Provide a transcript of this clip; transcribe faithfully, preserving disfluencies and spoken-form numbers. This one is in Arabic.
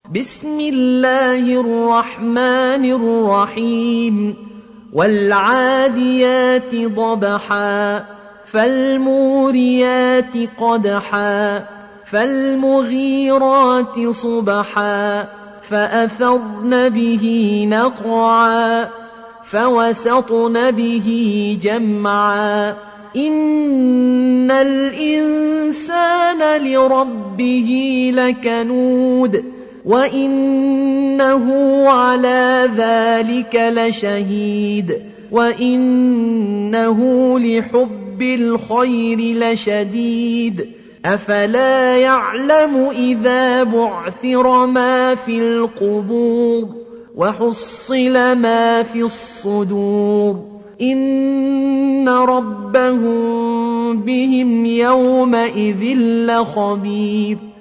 بسم الله الرحمن الرحيم والعاديات ضبحا فالموريات قدحا فالمغيرات صبحا فأثرن به نقعا فوسطن به جمعا إن الإنسان لربه لكنود وإنه على ذلك لشهيد وإنه لحب الخير لشديد أفلا يعلم إذا بعثر ما في القبور وحصل ما في الصدور إن ربهم بهم يومئذ لخبير